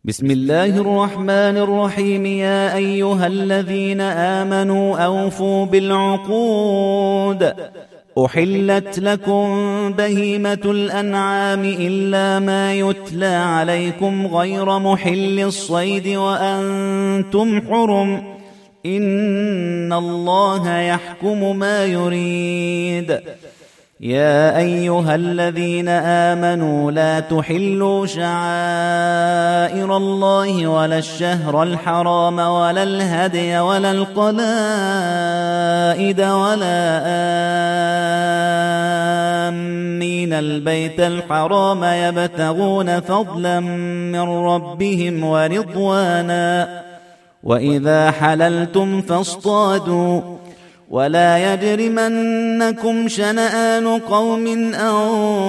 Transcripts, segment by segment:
بسم الله الرحمن الرحيم. يا أيها الذين آمنوا أوفوا بالعقود. أحلت لكم بهيمة الأنعام إلا ما يتلى عليكم غير محل الصيد وأنتم حرم. إن الله يحكم ما يريد. يا أيها الذين آمنوا لا تحلوا شعائر الله ولا الشهر الحرام ولا الهدي ولا القلائد ولا آمين البيت الحرام يبتغون فضلا من ربهم ورضوانا. وإذا حللتم فاصطادوا ولا يجرمنكم شنآن قوم أن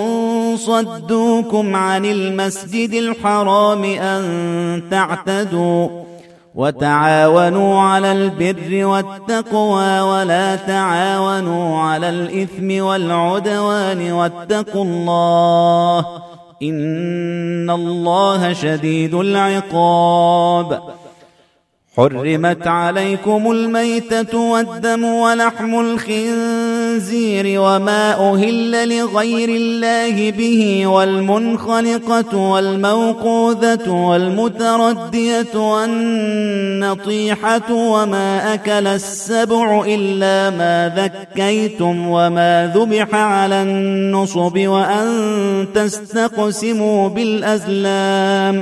صدوكم عن المسجد الحرام أن تعتدوا. وتعاونوا على البر والتقوى ولا تعاونوا على الإثم والعدوان واتقوا الله إن الله شديد العقاب. حرمت عليكم الميتة والدم ولحم الخنزير وما أهل لغير الله به والمنخنقة والموقوذة والمتردية والنطيحة وما أكل السبع إلا ما ذكيتم وما ذبح على النصب وأن تستقسموا بالأزلام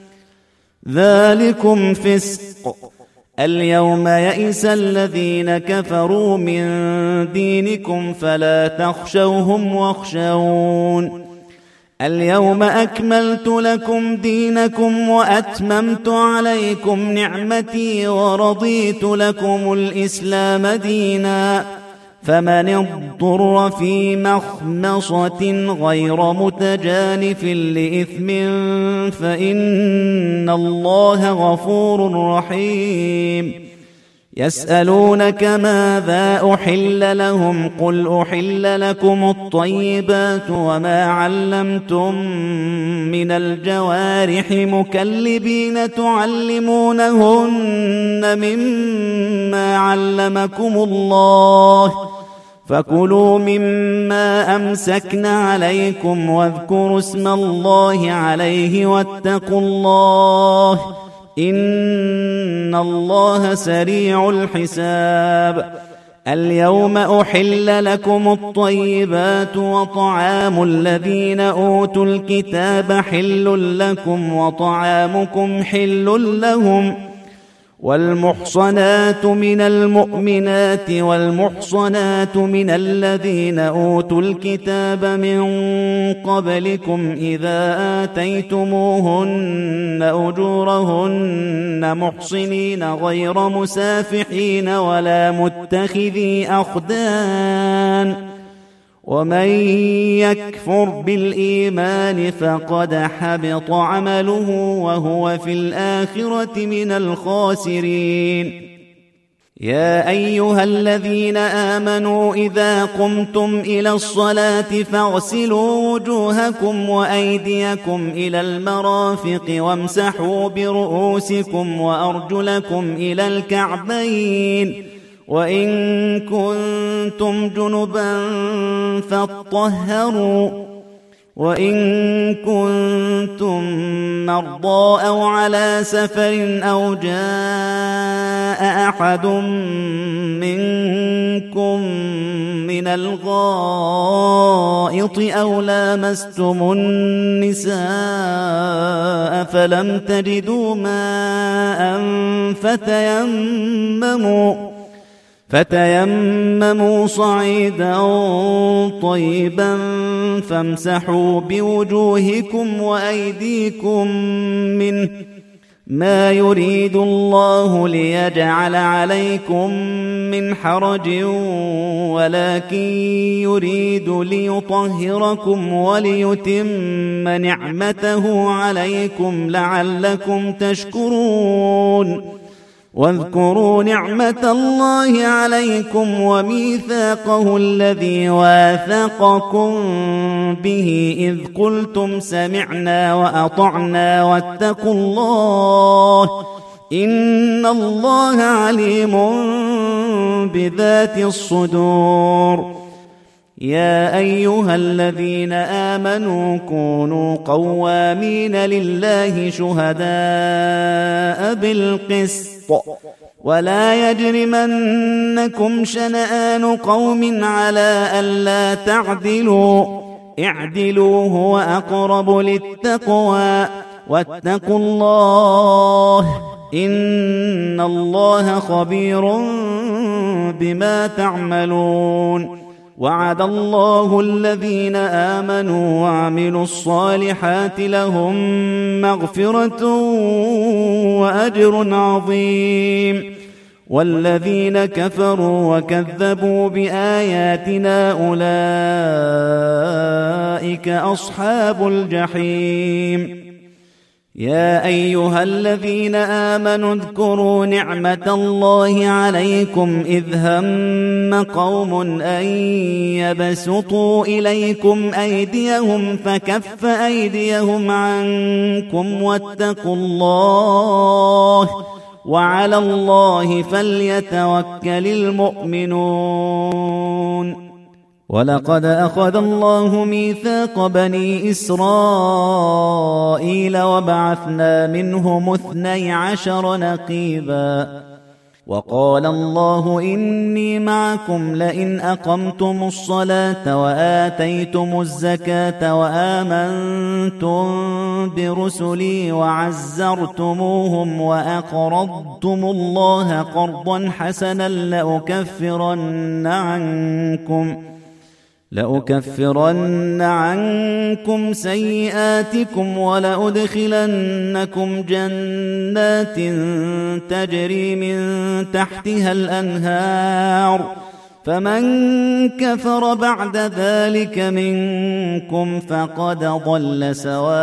ذلكم فسق. اليوم يئس الذين كفروا من دينكم فلا تخشوهم واخشون. اليوم أكملت لكم دينكم وأتممت عليكم نعمتي ورضيت لكم الإسلام دينا. فمن اضطر في مخمصة غير متجانف لإثم فإن الله غفور رحيم. يسألونك ماذا أحل لهم قل أحل لكم الطيبات وما علمتم من الجوارح مكلبين تعلمونهن مما علمكم الله فكلوا مما أمسكن عليكم واذكروا اسم الله عليه واتقوا الله إن الله سريع الحساب. اليوم أحل لكم الطيبات وطعام الذين أوتوا الكتاب حل لكم وطعامكم حل لهم. والمحصنات من المؤمنات والمحصنات من الذين أوتوا الكتاب من قبلكم إذا آتيتموهن أجورهن محصنين غير مسافحين ولا متخذي أخدان. ومن يكفر بالإيمان فقد حبط عمله وهو في الآخرة من الخاسرين. يا أيها الذين آمنوا إذا قمتم إلى الصلاة فاغسلوا وجوهكم وأيديكم إلى المرافق وامسحوا برؤوسكم وأرجلكم إلى الكعبين وإن كنتم جنبا فاطهروا وإن كنتم مرضى أو على سفر أو جاء أحد منكم من الغائط أو لامستم النساء فلم تجدوا ماء فتيمموا صعيدا طيبا فامسحوا بوجوهكم وأيديكم منه ما يريد الله ليجعل عليكم من حرج ولكن يريد ليطهركم وليتم نعمته عليكم لعلكم تشكرون. واذكروا نعمة الله عليكم وميثاقه الذي واثقكم به إذ قلتم سمعنا وأطعنا واتقوا الله إن الله عليم بذات الصدور. يا أيها الذين آمنوا كونوا قوامين لله شهداء بالقسط ولا يجرمنكم شنآن قوم على ألا تعدلوا اعدلوا هو أقرب للتقوى واتقوا الله إن الله خبير بما تعملون. وعد الله الذين آمنوا وعملوا الصالحات لهم مغفرة وأجر عظيم. والذين كفروا وكذبوا بآياتنا أولئك أصحاب الجحيم. يا أيها الذين آمنوا اذكروا نعمة الله عليكم إذ هم قوم أن يبسطوا إليكم أيديهم فكف أيديهم عنكم واتقوا الله وعلى الله فليتوكل المؤمنون. ولقد أخذ الله ميثاق بني إسرائيل وبعثنا منهم 12 نقيبا وقال الله إني معكم لئن أقمتم الصلاة وآتيتم الزكاة وآمنتم برسلي وعزرتموهم وأقرضتم الله قرضا حسنا لأكفرن عنكم سيئاتكم ولأدخلنكم جنات تجري من تحتها الأنهار فمن كفر بعد ذلك منكم فقد ضل سواء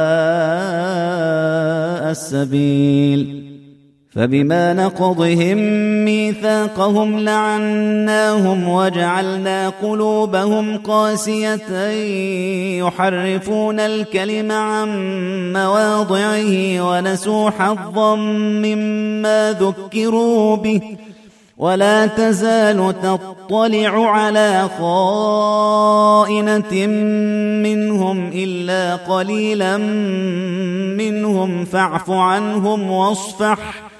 السبيل. فبما نقضهم ميثاقهم لعناهم وجعلنا قلوبهم قاسية يحرفون الكلم عن مواضعه ونسوا حظا مما ذكروا به ولا تزال تطلع على خائنة منهم إلا قليلا منهم فاعف عنهم واصفح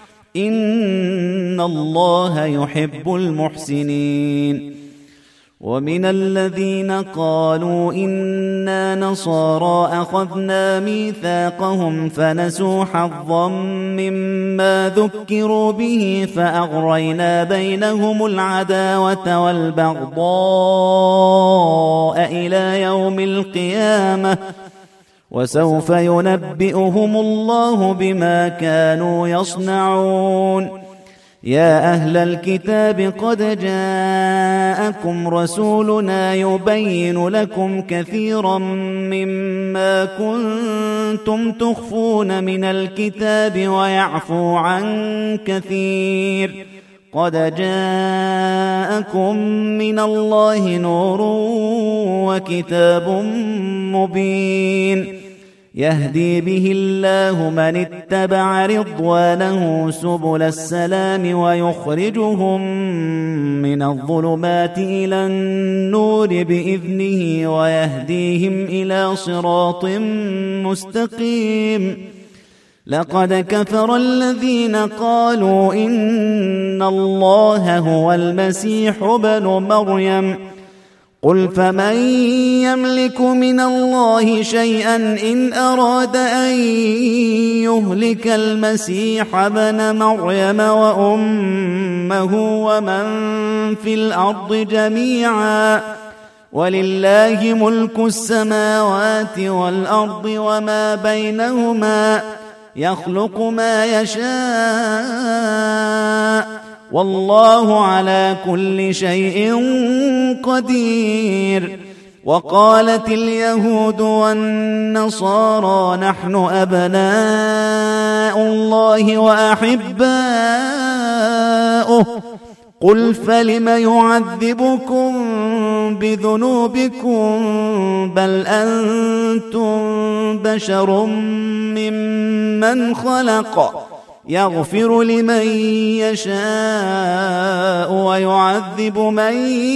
إن الله يحب المحسنين. ومن الذين قالوا إنا نصارى أخذنا ميثاقهم فنسوا حظا مما ذكروا به فأغرينا بينهم العداوة والبغضاء إلى يوم القيامة وسوف ينبئهم الله بما كانوا يصنعون. يا أهل الكتاب قد جاءكم رسولنا يبين لكم كثيرا مما كنتم تخفون من الكتاب ويعفو عن كثير. قد جاءكم من الله نور وكتاب مبين يهدي به الله من اتبع رضوانه سبل السلام ويخرجهم من الظلمات إلى النور بإذنه ويهديهم إلى صراط مستقيم. لقد كفر الذين قالوا إن الله هو المسيح ابن مريم قل فمن يملك من الله شيئا إن أراد أن يهلك المسيح ابن مريم وأمه ومن في الأرض جميعا ولله ملك السماوات والأرض وما بينهما يخلق ما يشاء والله على كل شيء قدير. وقالت اليهود والنصارى نحن أبناء الله وأحباؤه يشاء قل فلم يعذبكم بذنوبكم بل أنتم بشر ممن خلق يغفر لمن يشاء ويعذب من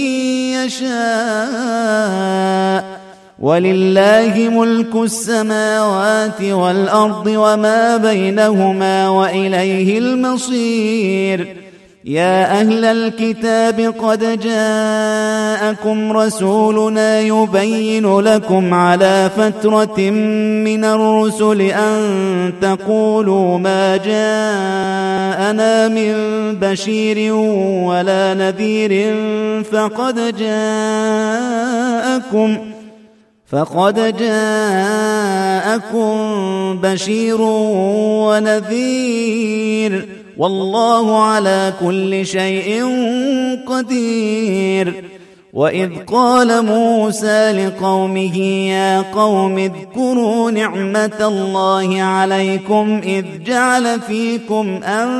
يشاء ولله ملك السماوات والأرض وما بينهما وإليه المصير يا أهل الكتاب قد جاءكم رسولنا يبين لكم على فترة من الرسل أن تقولوا ما جاءنا من بشير ولا نذير فقد جاءكم بشير ونذير والله على كل شيء قدير وإذ قال موسى لقومه يا قوم اذكروا نعمة الله عليكم إذ جعل فيكم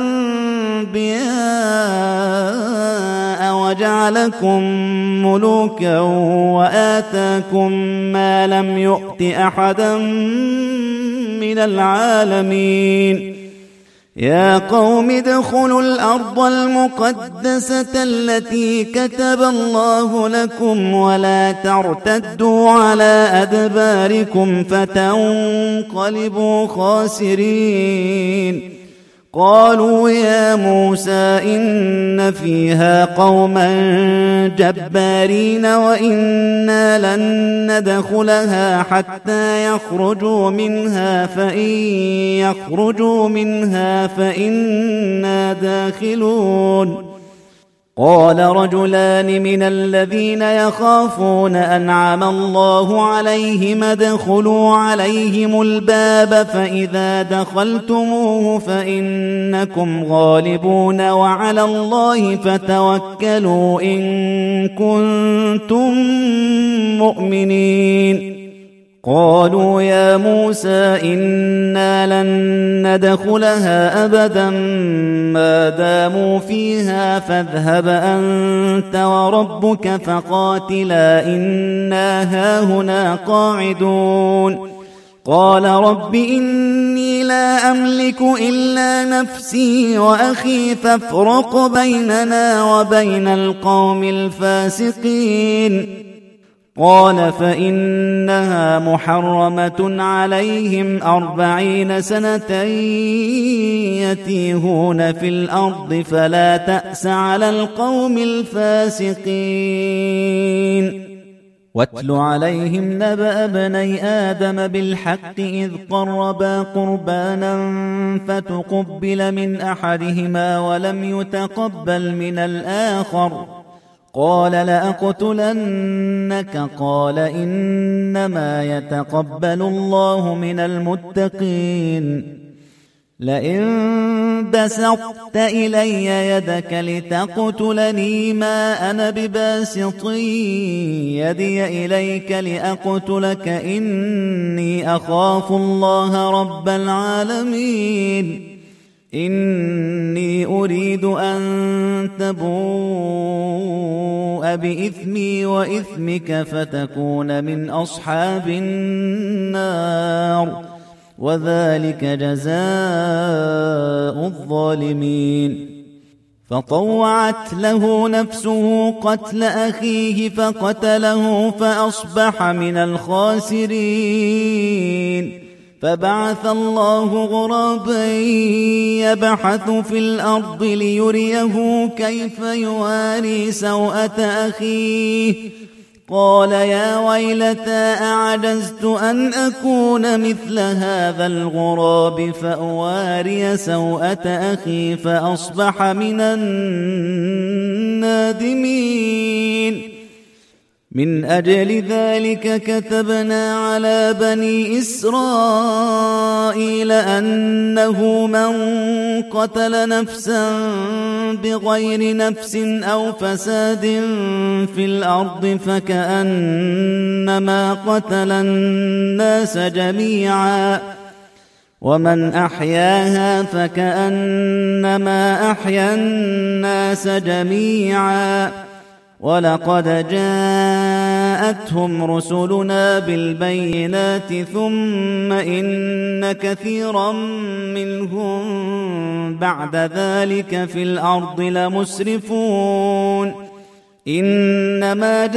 أنبياء وجعلكم ملوكا وآتاكم ما لم يؤت أحدا من العالمين يا قوم ادخلوا الأرض المقدسة التي كتب الله لكم ولا ترتدوا على أدباركم فتنقلبوا خاسرين قالوا يا موسى إن فيها قوما جبارين وإنا لن ندخلها حتى يخرجوا منها فإن يخرجوا منها فإنا داخلون قال رجلان من الذين يخافون أنعم الله عليهم ادخلوا عليهم الباب فإذا دخلتموه فإنكم غالبون وعلى الله فتوكلوا إن كنتم مؤمنين قالوا يا موسى إنا لن ندخلها أبدا ما داموا فيها فاذهب أنت وربك فقاتلا إنا هاهنا قاعدون قال رب إني لا أملك إلا نفسي وأخي فافرق بيننا وبين القوم الفاسقين قال فإنها محرمة عليهم 40 سنة يتيهون في الأرض فلا تأس على القوم الفاسقين واتل عليهم نبأ ابني آدم بالحق إذ قربا قربانا فتقبل من أحدهما ولم يتقبل من الآخر قال لأقتلنك قال إنما يتقبل الله من المتقين لئن بسطت إلي يدك لتقتلني ما أنا بباسط يدي إليك لأقتلك إني أخاف الله رب العالمين إني أريد أن تبوء بإثمي وإثمك فتكون من أصحاب النار وذلك جزاء الظالمين فطوعت له نفسه قتل أخيه فقتله فأصبح من الخاسرين فبعث الله غرابا يبحث في الأرض ليريه كيف يواري سوءة أخيه قال يا ويلتى أعجزت أن أكون مثل هذا الغراب فأواري سوءة أخي فأصبح من النادمين من أجل ذلك كتبنا على بني إسرائيل أنه من قتل نفسا بغير نفس أو فساد في الأرض فكأنما قتل الناس جميعا ومن أحياها فكأنما أحيا الناس جميعا ولقد جاءتهم رسلنا بالبينات ثم إن كثيرا منهم بعد ذلك في الأرض لمسرفون إنما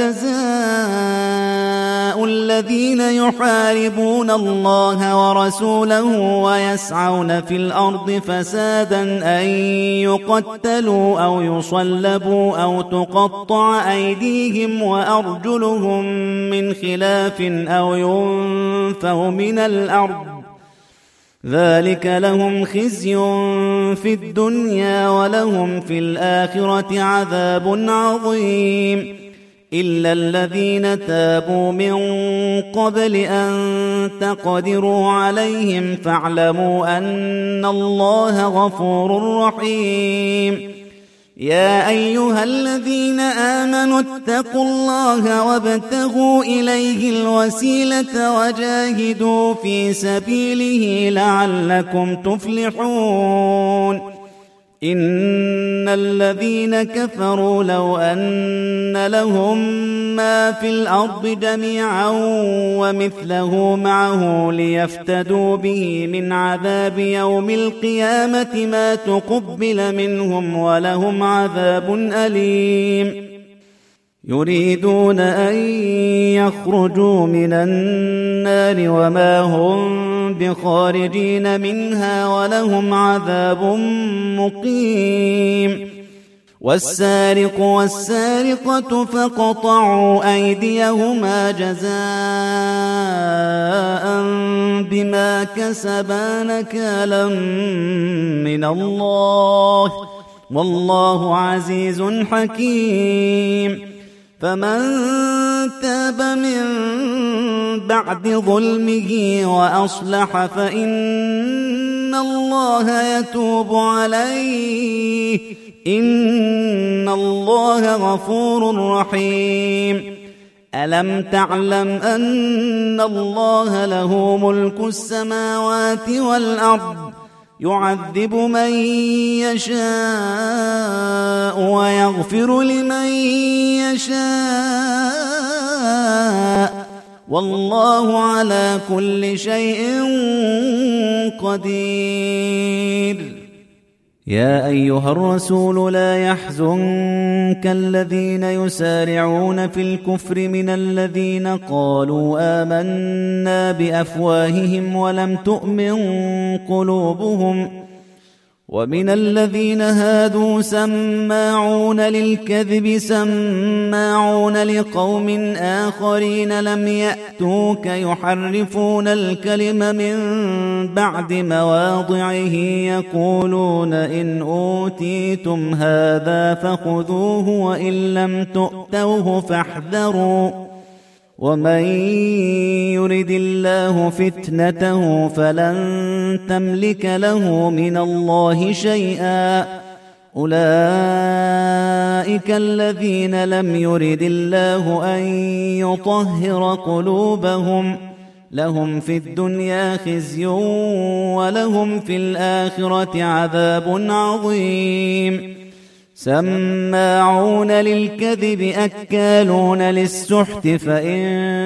جزاء الذين يحاربون الله ورسوله ويسعون في الأرض فسادا أن يقتلوا أو يصلبوا أو تقطع أيديهم وأرجلهم من خلاف أو ينفوا من الأرض ذلك لهم خزي في الدنيا ولهم في الآخرة عذاب عظيم إلا الذين تابوا من قبل أن تقدروا عليهم فاعلموا أن الله غفور رحيم يا أيها الذين آمنوا اتقوا الله وابتغوا إليه الوسيلة وجاهدوا في سبيله لعلكم تفلحون إن الذين كفروا لو أن لهم ما في الأرض جميعا ومثله معه ليفتدوا به من عذاب يوم القيامة ما تقبل منهم ولهم عذاب أليم يريدون أن يخرجوا من النار وما هم بخارجين منها ولهم عذاب مقيم والسارق والسارقة فاقطعوا أيديهما جزاء بما كسبا نكالا من الله والله عزيز حكيم فمن تاب من بعد ظلمه وأصلح فإن الله يتوب عليه إن الله غفور رحيم ألم تعلم أن الله له ملك السماوات والأرض يعذب من يشاء ويغفر لمن يشاء والله على كل شيء قدير يا أيها الرسول لا يحزنك الذين يسارعون في الكفر من الذين قالوا آمنا بأفواههم ولم تؤمن قلوبهم ومن الذين هادوا سماعون للكذب سماعون لقوم آخرين لم يأتوك يحرفون الكلم من بعد مواضعه يقولون إن أوتيتم هذا فخذوه وإن لم تؤتوه فاحذروا ومن يرد الله فتنته فلن تملك له من الله شيئا أولئك الذين لم يرد الله أن يطهر قلوبهم لهم في الدنيا خزي ولهم في الآخرة عذاب عظيم سماعون للكذب أكالون للسحت فإن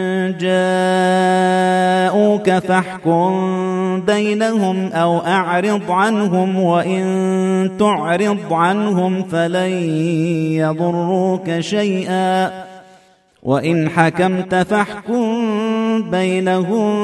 جاءوك فاحكم بينهم أو أعرض عنهم وإن تعرض عنهم فلن يضروك شيئا وإن حكمت فاحكم بينهم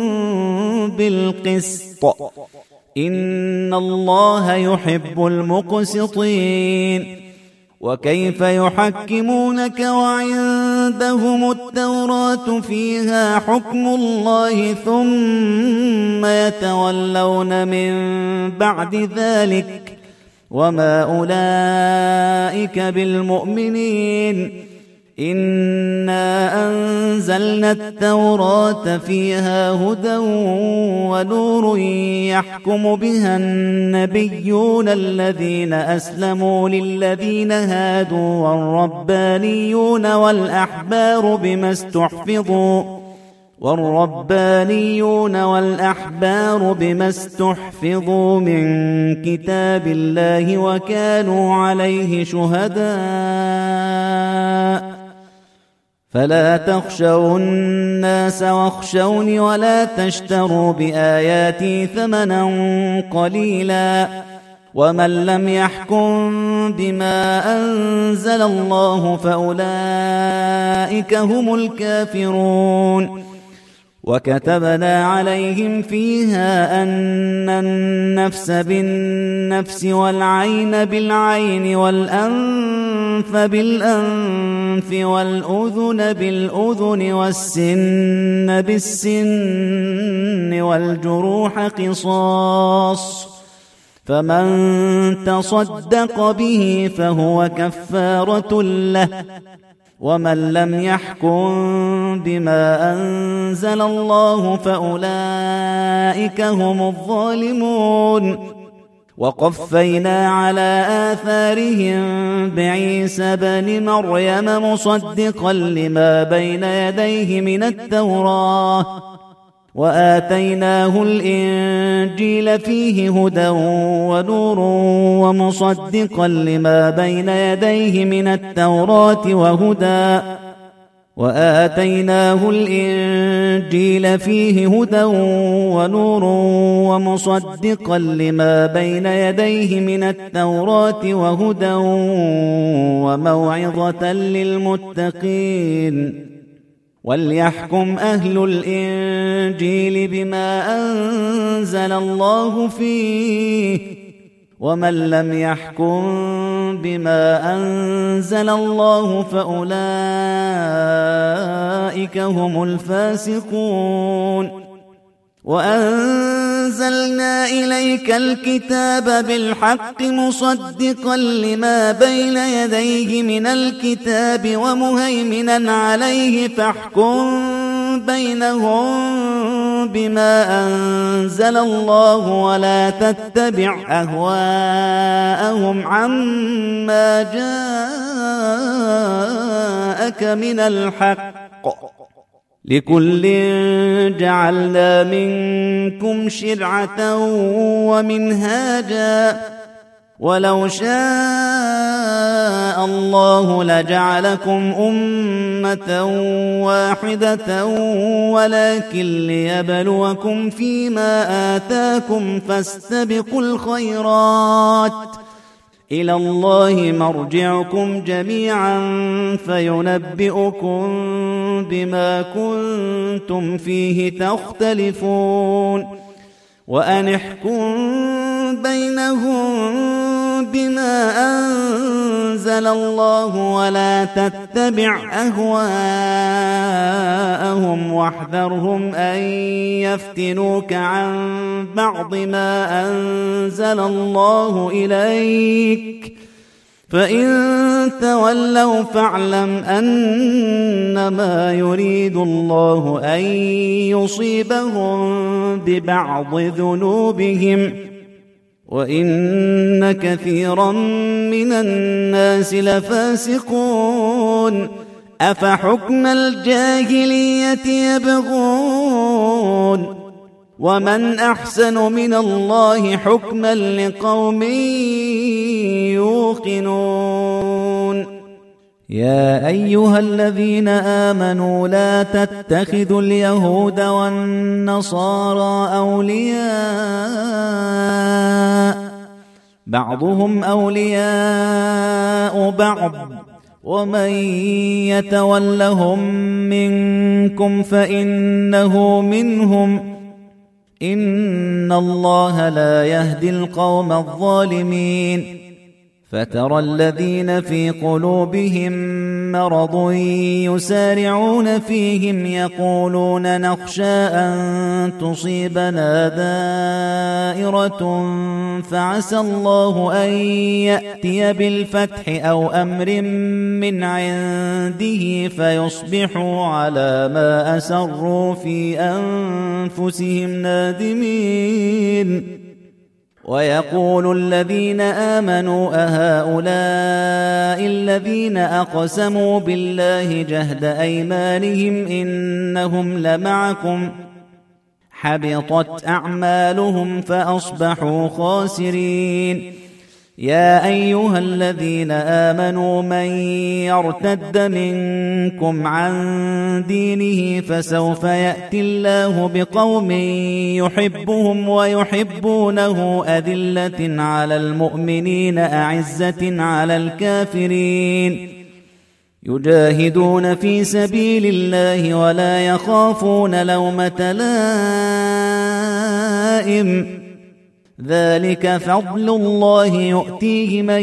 بالقسط إن الله يحب المقسطين وكيف يحكمونك وعندهم التوراة فيها حكم الله ثم يتولون من بعد ذلك وما أولئك بالمؤمنين إنا أنزلنا التوراة فيها هدى ونور يحكم بها النبيون الذين أسلموا للذين هادوا والربانيون والأحبار بما استحفظوا والربانيون والأحبار بما استحفظوا من كتاب الله وكانوا عليه شهداء فلا تخشوا الناس واخشوني ولا تشتروا بآياتي ثمنا قليلا ومن لم يحكم بما أنزل الله فأولئك هم الكافرون وكتبنا عليهم فيها أن النفس بالنفس والعين بالعين والأنف بالأنف والأذن بالأذن والسن بالسن والجروح قصاص فمن تصدق به فهو كفارة له ومن لم يحكم بما أنزل الله فأولئك هم الظالمون وقفينا على آثارهم بعيسى بن مريم مصدقا لما بين يديه من التوراة وآتيناه الإنجيل فيه هدى ونور ومصدقا لما بين يديه من التوراة وآتيناه الإنجيل فيه هدى ونور ومصدقا لما بين يديه من التوراة وهدى وموعظة للمتقين وليحكم أهل الإنجيل بما أنزل الله فيه ومن لم يحكم بما أنزل الله فأولئك هم الفاسقون وأنزلنا إليك الكتاب بالحق مصدقا لما بين يديه من الكتاب ومهيمنا عليه فاحكم بينهم بما أنزل الله ولا تتبع أهواءهم عما جاءك من الحق لكل جعلنا منكم شرعة ومنهاجا ولو شاء الله لجعلكم أمة واحدة ولكن ليبلوكم فيما آتاكم فاستبقوا الخيرات إلى الله مرجعكم جميعا فينبئكم بما كنتم فيه تختلفون وأن احكم بينهم بما أنزل الله ولا تتبع أهواءهم واحذرهم أن يفتنوك عن بعض ما أنزل الله إليك فإن تولوا فاعلم أنما يريد الله أن يصيبهم ببعض ذنوبهم وإن كثيرا من الناس لفاسقون أفحكم الجاهلية يبغون ومن أحسن من الله حكما لقوم يوقنون يا أيها الذين آمنوا لا تتخذوا اليهود والنصارى أولياء بعضهم أولياء بعض ومن يتولهم منكم فإنه منهم إن الله لا يهدي القوم الظالمين فترى الذين في قلوبهم مرض يسارعون فيهم يقولون نخشى أن تصيبنا دائرة فعسى الله أن يأتي بالفتح أو أمر من عنده فيصبحوا على ما أسروا في أنفسهم نادمين ويقول الذين آمنوا أهؤلاء الذين أقسموا بالله جهد أيمانهم إنهم لمعكم حبطت أعمالهم فأصبحوا خاسرين. يا أيها الذين آمنوا من يرتد منكم عن دينه فسوف يأتي الله بقوم يحبهم ويحبونه أذلة على المؤمنين أعزة على الكافرين يجاهدون في سبيل الله ولا يخافون لومة لائم ذلك فضل الله يؤتيه من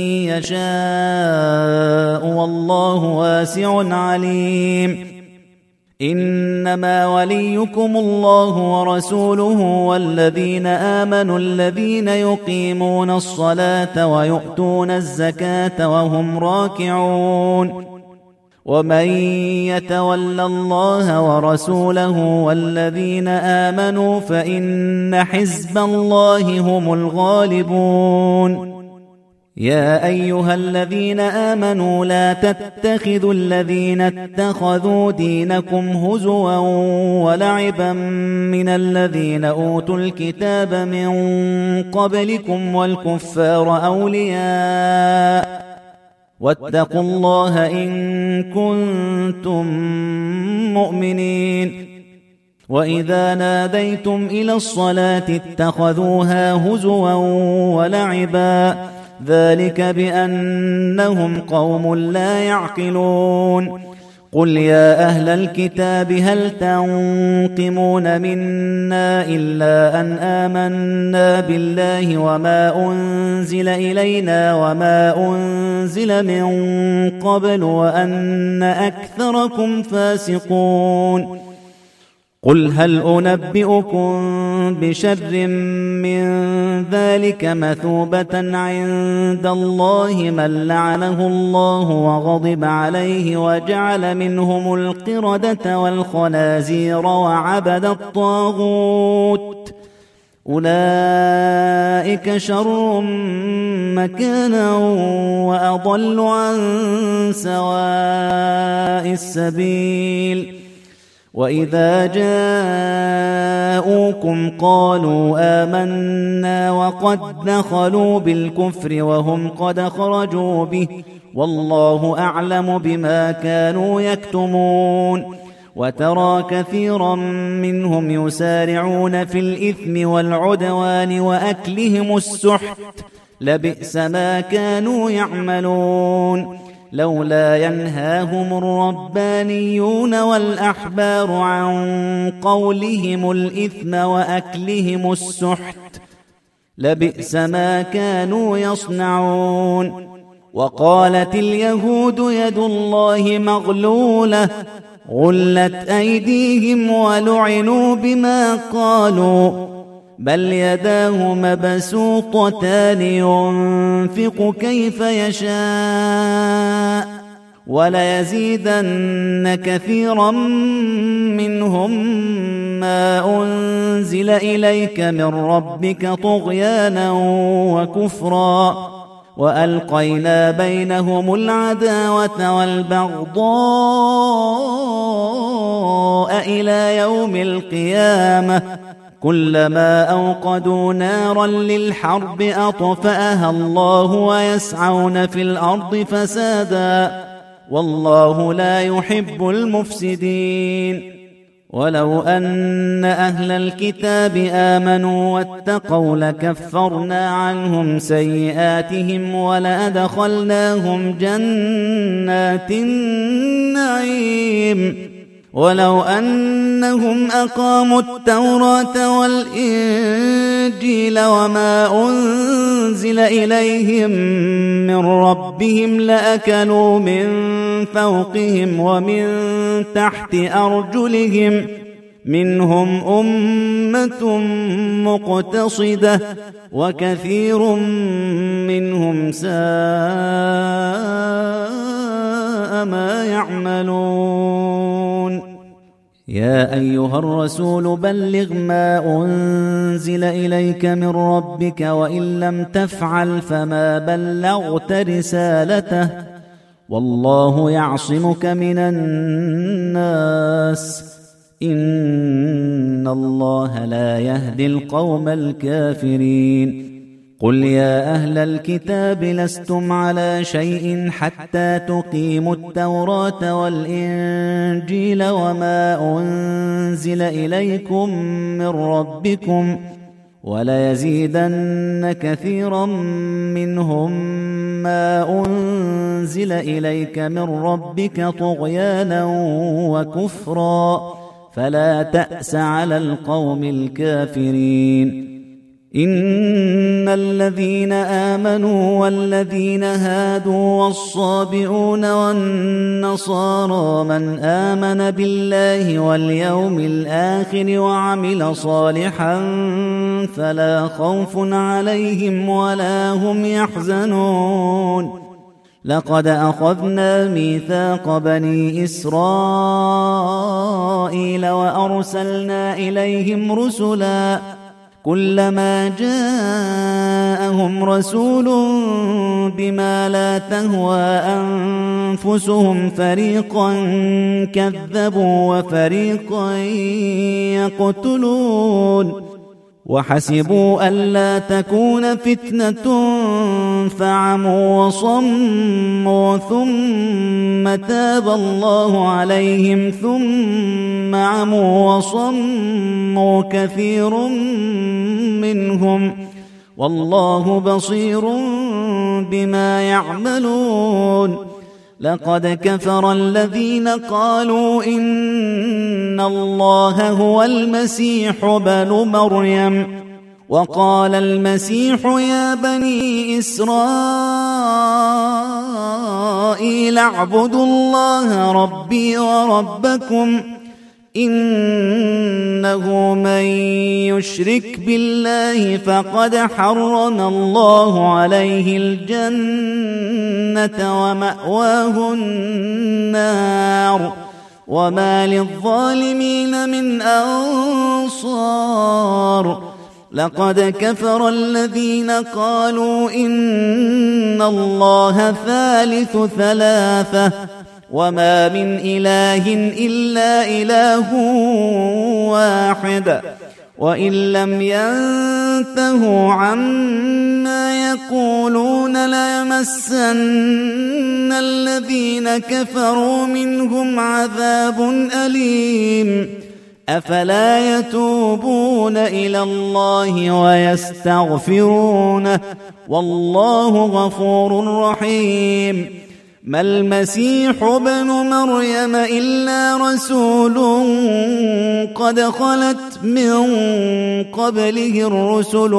يشاء والله واسع عليم. إنما وليكم الله ورسوله والذين آمنوا الذين يقيمون الصلاة ويؤتون الزكاة وهم راكعون. ومن يتول الله ورسوله والذين آمنوا فإن حزب الله هم الغالبون. يا أيها الذين آمنوا لا تتخذوا الذين اتخذوا دينكم هزوا ولعبا من الذين أوتوا الكتاب من قبلكم والكفار أولياء واتقوا الله إن كنتم مؤمنين. وإذا ناديتم إلى الصلاة اتخذوها هزوا ولعبا ذلك بأنهم قوم لا يعقلون. قل يا أهل الكتاب هل تنقمون منا إلا أن آمنا بالله وما أنزل إلينا وما أنزل من قبل وأن أكثركم فاسقون. قل هل أنبئكم بشر من ذلك مثوبة عند الله من لعنه الله وغضب عليه وجعل منهم القردة والخنازير وعبد الطاغوت أولئك شر مكانا وأضل عن سواء السبيل. وإذا جاءوكم قالوا آمنا وقد دخلوا بالكفر وهم قد خرجوا به والله أعلم بما كانوا يكتمون. وترى كثيرا منهم يسارعون في الإثم والعدوان وأكلهم السحت لبئس ما كانوا يعملون. لولا ينهاهم الربانيون والأحبار عن قولهم الإثم وأكلهم السحت لبئس ما كانوا يصنعون. وقالت اليهود يد الله مغلولة غلت أيديهم ولعنوا بما قالوا بل يداه مبسوطتان ينفق كيف يشاء وليزيدن كثيرا منهم ما أنزل إليك من ربك طغيانا وكفرا وألقينا بينهم العداوة والبغضاء إلى يوم القيامة كلما أوقدوا نارا للحرب أطفأها الله ويسعون في الأرض فسادا والله لا يحب المفسدين. ولو أن أهل الكتاب آمنوا واتقوا لكفرنا عنهم سيئاتهم ولأدخلناهم جنات النعيم ولو أنهم أقاموا التوراة والإنجيل وما أنزل إليهم من ربهم لأكلوا من فوقهم ومن تحت أرجلهم منهم أمة مقتصدة وكثير منهم ساء ما يعملون. يا أيها الرسول بلغ ما أنزل إليك من ربك وإن لم تفعل فما بلغت رسالته والله يعصمك من الناس إن الله لا يهدي القوم الكافرين قل يا أهل الكتاب لستم على شيء حتى تقيموا التوراة والإنجيل وما أنزل إليكم من ربكم وليزيدن كثيرا منهم ما أنزل إليك من ربك طغيانا وكفرا فلا تأس على القوم الكافرين إن الذين آمنوا والذين هادوا والصابئون والنصارى من آمن بالله واليوم الآخر وعمل صالحا فلا خوف عليهم ولا هم يحزنون لقد أخذنا ميثاق بني إسرائيل وأرسلنا إليهم رسلا كلما جاءهم رسول بما لا تهوى أنفسهم فريقا كذبوا وفريقا يقتلون وحسبوا ألا تكون فتنة فعموا وصموا ثم تاب الله عليهم ثم عموا وصموا كثير منهم والله بصير بما يعملون لقد كفر الذين قالوا إن الله هو المسيح بن مريم وقال المسيح يا بني إسرائيل اعبدوا الله ربي وربكم إنه من يشرك بالله فقد حرم الله عليه الجنة ومأواه النار وما للظالمين من أنصار لقد كفر الذين قالوا إن الله ثالث ثلاثة وما من إله إلا إله واحد وإن لم ينتهوا عما يقولون ليمسن الذين كفروا منهم عذاب أليم أفلا يتوبون إلى الله ويستغفرونه والله غفور رحيم ما المسيح ابن مريم إلا رسول قد خلت من قبله الرسل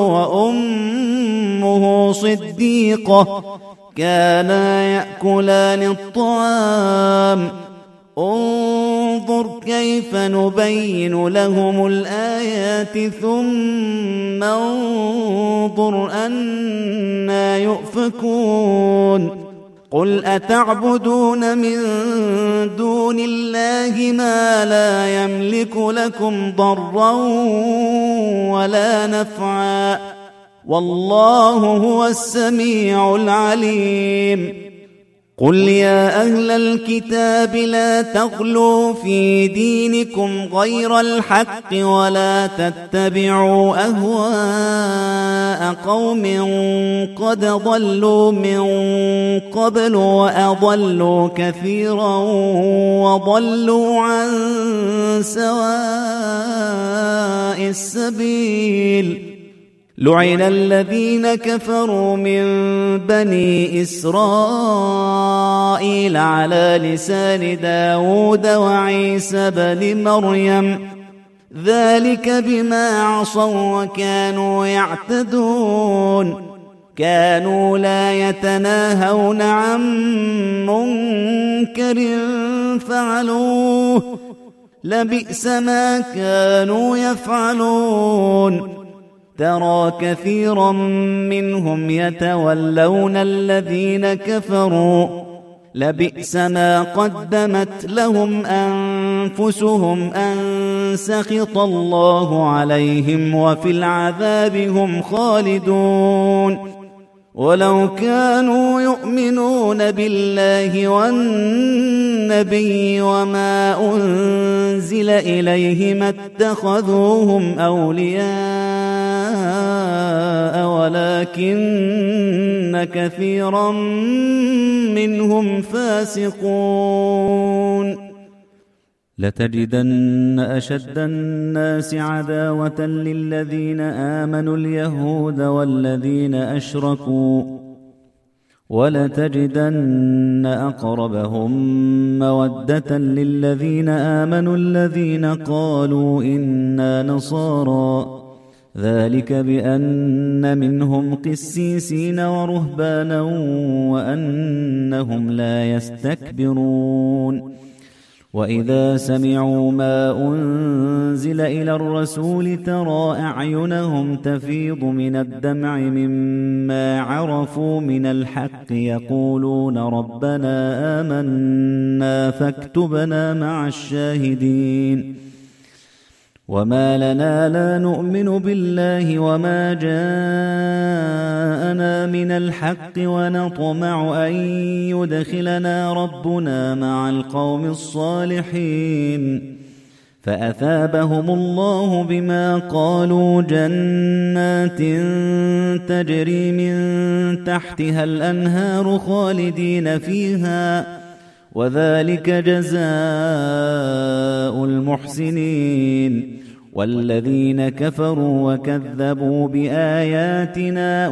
وأمه صديقة كانا يأكلان الطعام انظر كيف نبين لهم الآيات ثم انظر أنا يؤفكون قل أتعبدون من دون الله ما لا يملك لكم ضرا ولا نفعا والله هو السميع العليم قل يا أهل الكتاب لا تغلوا في دينكم غير الحق ولا تتبعوا أهواء قوم قد ضلوا من قبل وأضلوا كثيرا وضلوا عن سواء السبيل لعن الذين كفروا من بني إسرائيل على لسان داود وعيسى بن مريم ذلك بما عصوا وكانوا يعتدون كانوا لا يتناهون عن منكر فعلوه لبئس ما كانوا يفعلون ترى كثيرا منهم يتولون الذين كفروا لبئس ما قدمت لهم أنفسهم أن سخط الله عليهم وفي العذاب هم خالدون ولو كانوا يؤمنون بالله والنبي وما أنزل إليه ما اتخذوهم أولياء ولكن كثيرا منهم فاسقون لتجدن أشد الناس عداوة للذين آمنوا اليهود والذين أشركوا ولتجدن أقربهم مودة للذين آمنوا الذين قالوا إنا نصارى ذلك بأن منهم قسيسين ورهبانا وأنهم لا يستكبرون وإذا سمعوا ما أنزل إلى الرسول ترى أعينهم تفيض من الدمع مما عرفوا من الحق يقولون ربنا آمنا فاكتبنا مع الشاهدين وما لنا لا نؤمن بالله وما جاءنا من الحق ونطمع أن يدخلنا ربنا مع القوم الصالحين فأثابهم الله بما قالوا جنات تجري من تحتها الأنهار خالدين فيها وذلك جزاء المحسنين والذين كفروا وكذبوا بآياتنا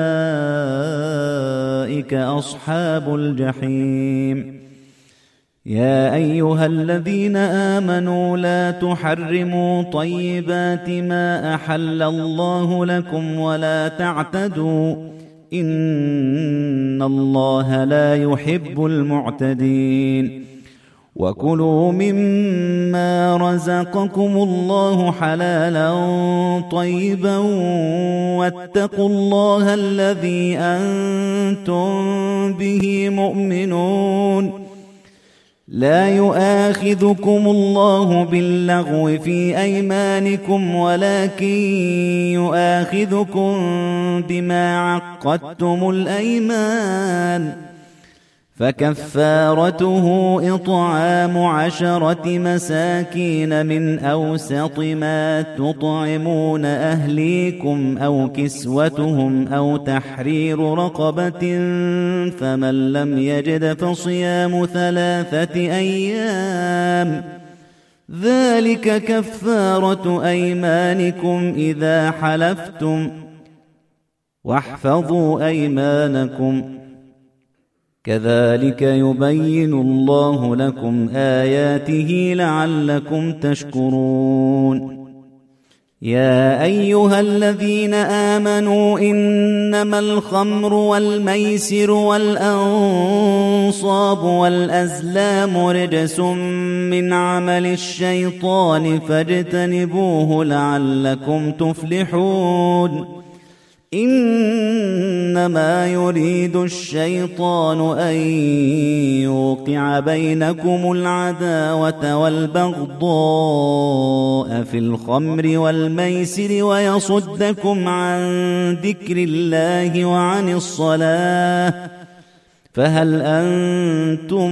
أولئك أصحاب الجحيم يا أيها الذين آمنوا لا تحرموا طيبات ما أحل الله لكم ولا تعتدوا إن الله لا يحب المعتدين وكلوا مما رزقكم الله حلالا طيبا واتقوا الله الذي أنتم به مؤمنون لا يؤاخذكم الله باللغو في أيمانكم ولكن يؤاخذكم بما عقدتم الأيمان فكفارته إطعام 10 مساكين من أوسط ما تطعمون أهليكم أو كسوتهم أو تحرير رقبة فمن لم يجد فصيام 3 أيام ذلك كفارة أيمانكم إذا حلفتم واحفظوا أيمانكم كذلك يبين الله لكم آياته لعلكم تشكرون يا أيها الذين آمنوا إنما الخمر والميسر والأنصاب والأزلام رجس من عمل الشيطان فاجتنبوه لعلكم تفلحون إنما يريد الشيطان أن يوقع بينكم العداوة والبغضاء في الخمر والميسر ويصدكم عن ذكر الله وعن الصلاة فهل أنتم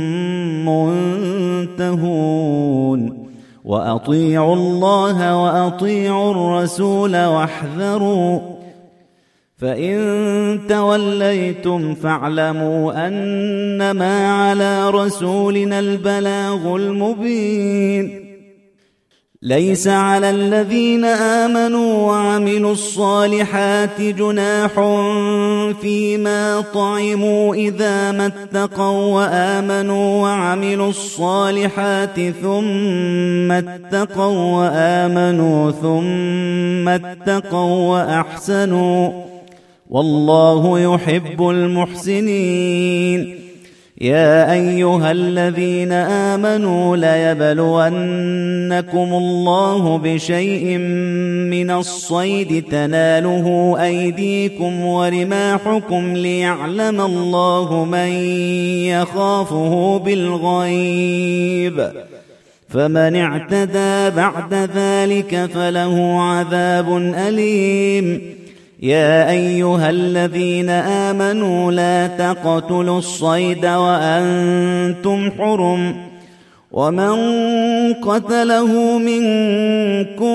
منتهون وأطيعوا الله وأطيعوا الرسول واحذروا فإن توليتم فاعلموا أنما على رسولنا البلاغ المبين ليس على الذين آمنوا وعملوا الصالحات جناح فيما طعموا إذا ما اتقوا وآمنوا وعملوا الصالحات ثم اتقوا وآمنوا ثم اتقوا وأحسنوا والله يحب المحسنين يا أيها الذين آمنوا ليبلونكم الله بشيء من الصيد تناله أيديكم ورماحكم ليعلم الله من يخافه بالغيب فمن اعتدى بعد ذلك فله عذاب أليم. يا أيها الذين آمنوا لا تقتلوا الصيد وأنتم حرم، ومن قتله منكم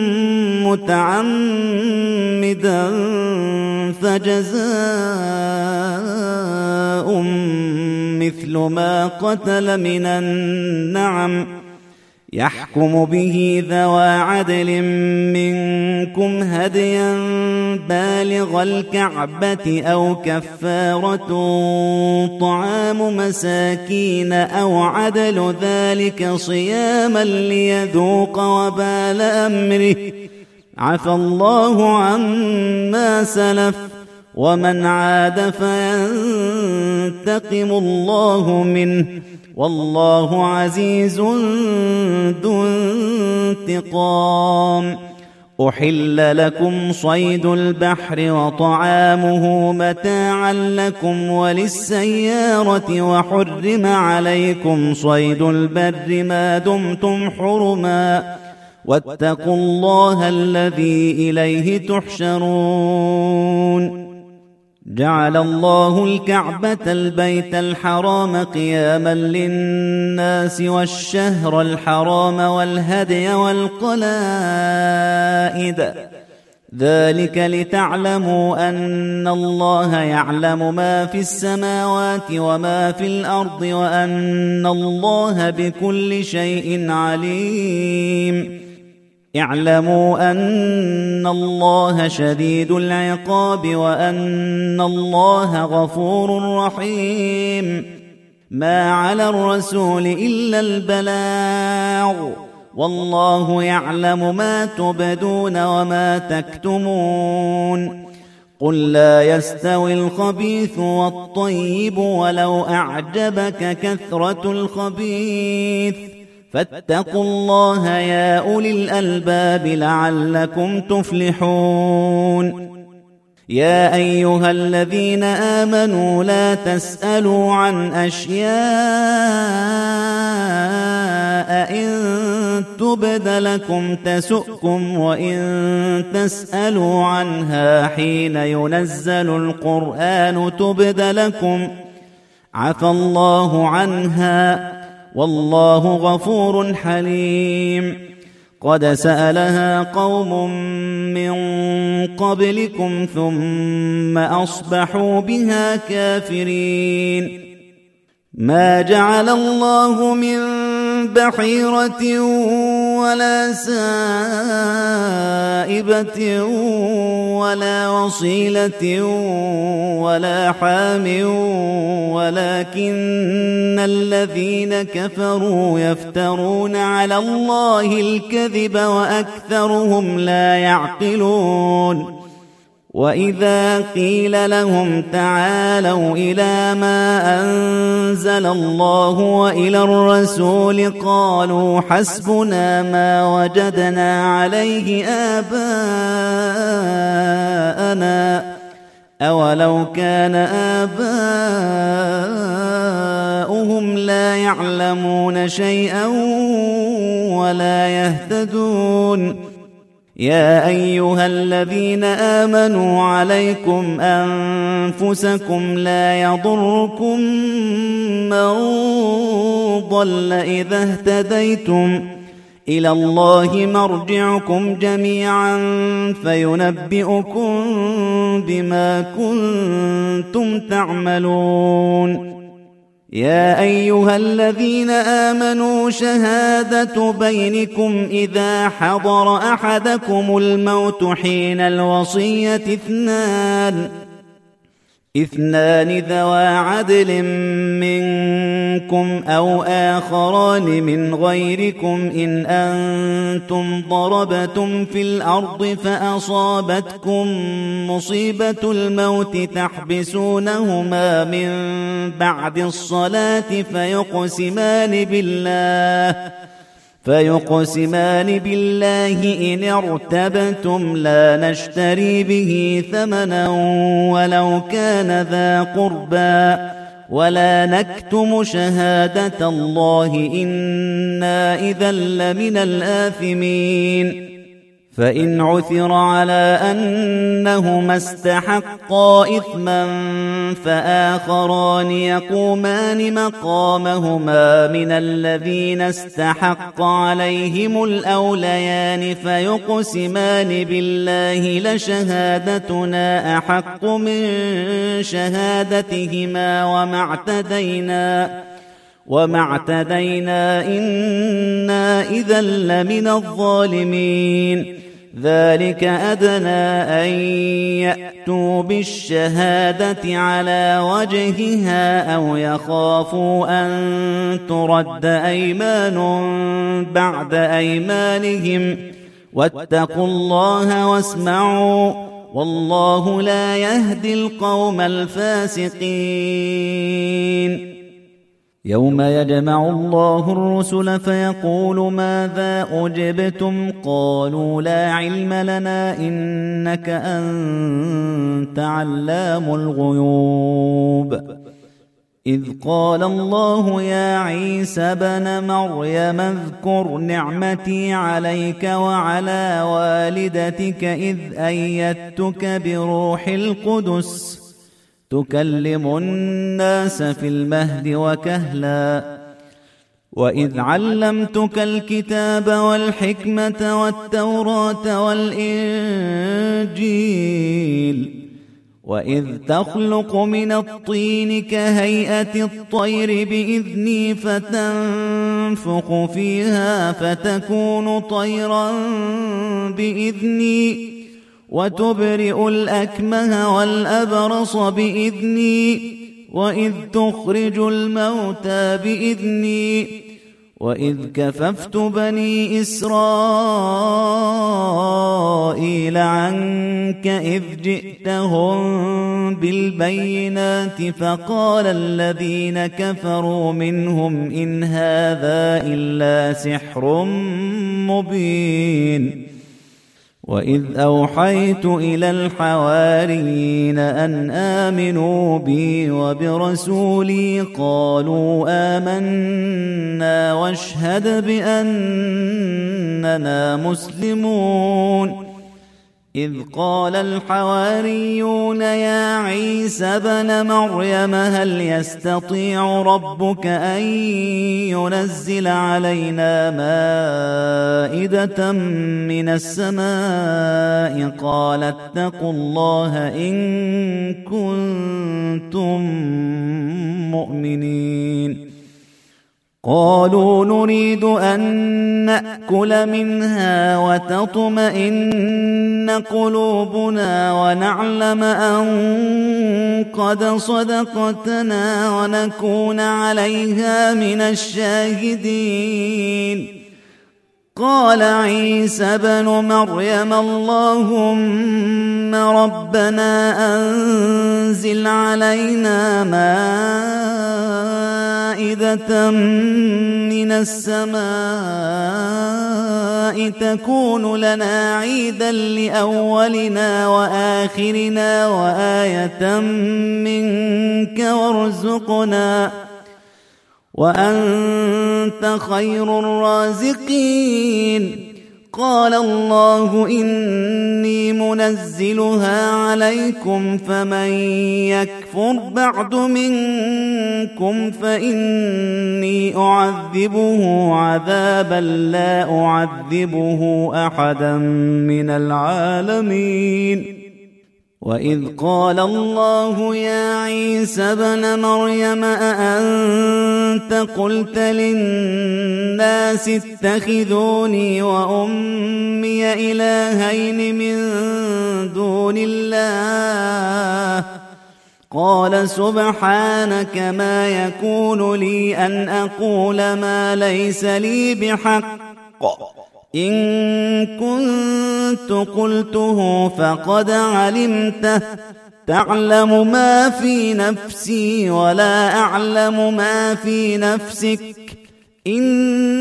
متعمدا فجزاء مثل ما قتل من النعم يحكم به ذوى عدل منكم هديا بالغ الكعبة أو كفارة طعام مساكين أو عدل ذلك صياما ليذوق وبال أمره. عفى الله عما سلف، ومن عاد فينتقم الله منه، والله عزيز ذو انتقام. أحل لكم صيد البحر وطعامه متاعا لكم وللسيارة، وحرم عليكم صيد البر ما دمتم حرما، واتقوا الله الذي إليه تحشرون. جعل الله الكعبة البيت الحرام قياما للناس والشهر الحرام والهدي والقلائد، ذلك لتعلموا أن الله يعلم ما في السماوات وما في الأرض، وأن الله بكل شيء عليم. اعلموا أن الله شديد العقاب، وأن الله غفور رحيم. ما على الرسول إلا البلاغ، والله يعلم ما تبدون وما تكتمون. قل لا يستوي الخبيث والطيب ولو أعجبك كثرة الخبيث، فاتقوا الله يا أولي الألباب لعلكم تفلحون. يا أيها الذين آمنوا لا تسألوا عن أشياء إن تبد لكم تسؤكم، وإن تسألوا عنها حين ينزل القرآن تبد لكم عفى الله عنها، والله غفور حليم. قد سألها قوم من قبلكم ثم أصبحوا بها كافرين. ما جعل الله من بحيرة ولا سائبة ولا وصيلة ولا حام، ولكن الذين كفروا يفترون على الله الكذب وأكثرهم لا يعقلون. وإذا قيل لهم تعالوا إلى ما أنزل الله وإلى الرسول قالوا حسبنا ما وجدنا عليه آباءنا، أولو كان آباؤهم لا يعلمون شيئا ولا يهتدون. يا أيها الذين آمنوا عليكم أنفسكم لا يضركم من ضل إذا اهتديتم، إلى الله مرجعكم جميعا فينبئكم بما كنتم تعملون. يا أيها الذين آمنوا شهادة بينكم إذا حضر أحدكم الموت حين الوصية اثنان ذوى عدل منكم أو آخران من غيركم إن أنتم ضربتم في الأرض فأصابتكم مصيبة الموت تحبسونهما من بعد الصلاة فيقسمان بالله إن ارتبتم لا نشتري به ثمنا ولو كان ذا قربى، ولا نكتم شهادة الله إنا إذا لمن الآثمين فإن عثر على أنهما استحقا إثما فآخران يقومان مقامهما من الذين استحق عليهم الأوليان فيقسمان بالله لشهادتنا أحق من شهادتهما وما اعتدينا إنا إذا لمن الظالمين ذلك أدنى أن يأتوا بالشهادة على وجهها أو يخافوا أن ترد أيمان بعد أيمانهم واتقوا الله واسمعوا والله لا يهدي القوم الفاسقين يوم يجمع الله الرسل فيقول ماذا أجبتم قالوا لا علم لنا إنك أنت علام الغيوب إذ قال الله يا عيسى ابن مريم اذكر نعمتي عليك وعلى والدتك إذ أيدتك بروح القدس تكلم الناس في المهد وكهلا وإذ علمتك الكتاب والحكمة والتوراة والإنجيل وإذ تخلق من الطين كهيئة الطير بإذني فتنفخ فيها فتكون طيرا بإذني وتبرئ الأكمه والأبرص بإذني وإذ تخرج الموتى بإذني وإذ كففت بني إسرائيل عنك إذ جئتهم بالبينات فقال الذين كفروا منهم إن هذا إلا سحر مبين وإذ أوحيت إلى الحواريين أن آمنوا بي وبرسولي قالوا آمنا واشهد بأننا مسلمون إذ قال الحواريون يا عيسى ابن مريم هل يستطيع ربك أن ينزل علينا مائدة من السماء قال اتقوا الله إن كنتم مؤمنين قالوا نريد أن نأكل منها وتطمئن قلوبنا ونعلم أن قد صدقتنا ونكون عليها من الشاهدين قال عيسى ابن مريم اللهم ربنا أنزل علينا مائدة من السماء تكون لنا عيدا لأولنا وآخرنا وآية منك وارزقنا وأنت خير الرازقين قال الله إني منزلها عليكم فمن يكفر بعد منكم فإني أعذبه عذابا لا أعذبه أحدا من العالمين وإذ قال الله يا عيسى ابن مريم أأنت قلت للناس اتخذوني وأمي إلهين من دون الله قال سبحانك ما يكون لي أن أقول ما ليس لي بحق إن كنت قلته فقد علمته تعلم ما في نفسي ولا أعلم ما في نفسك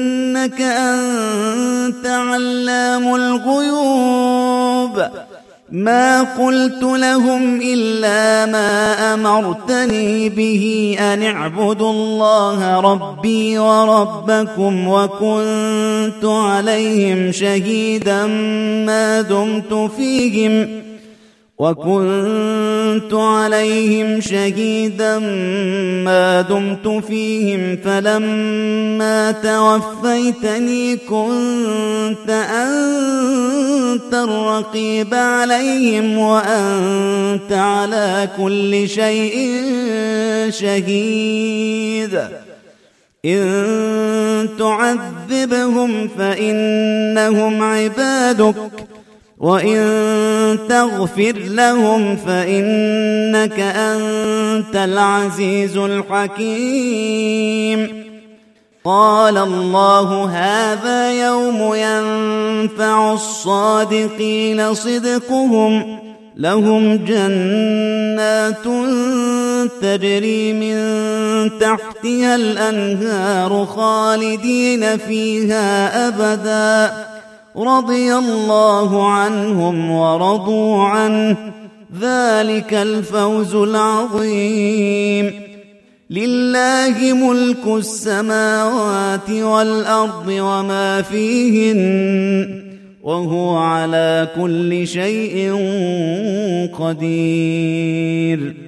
إنك أنت علام الغيوب ما قلت لهم إلا ما أمرتني به أن اعبدوا الله ربي وربكم وكنت عليهم شهيدا ما دمت فيهم فلما توفيتني كنت أنت الرقيب عليهم وأنت على كل شيء شهيد إن تعذبهم فإنهم عبادك وإن تغفر لهم فإنك أنت العزيز الحكيم قال الله هذا يوم ينفع الصادقين صدقهم لهم جنات تجري من تحتها الأنهار خالدين فيها أبدا رضي الله عنهم ورضوا عنه ذلك الفوز العظيم لله ملك السماوات والأرض وما فيهن وهو على كل شيء قدير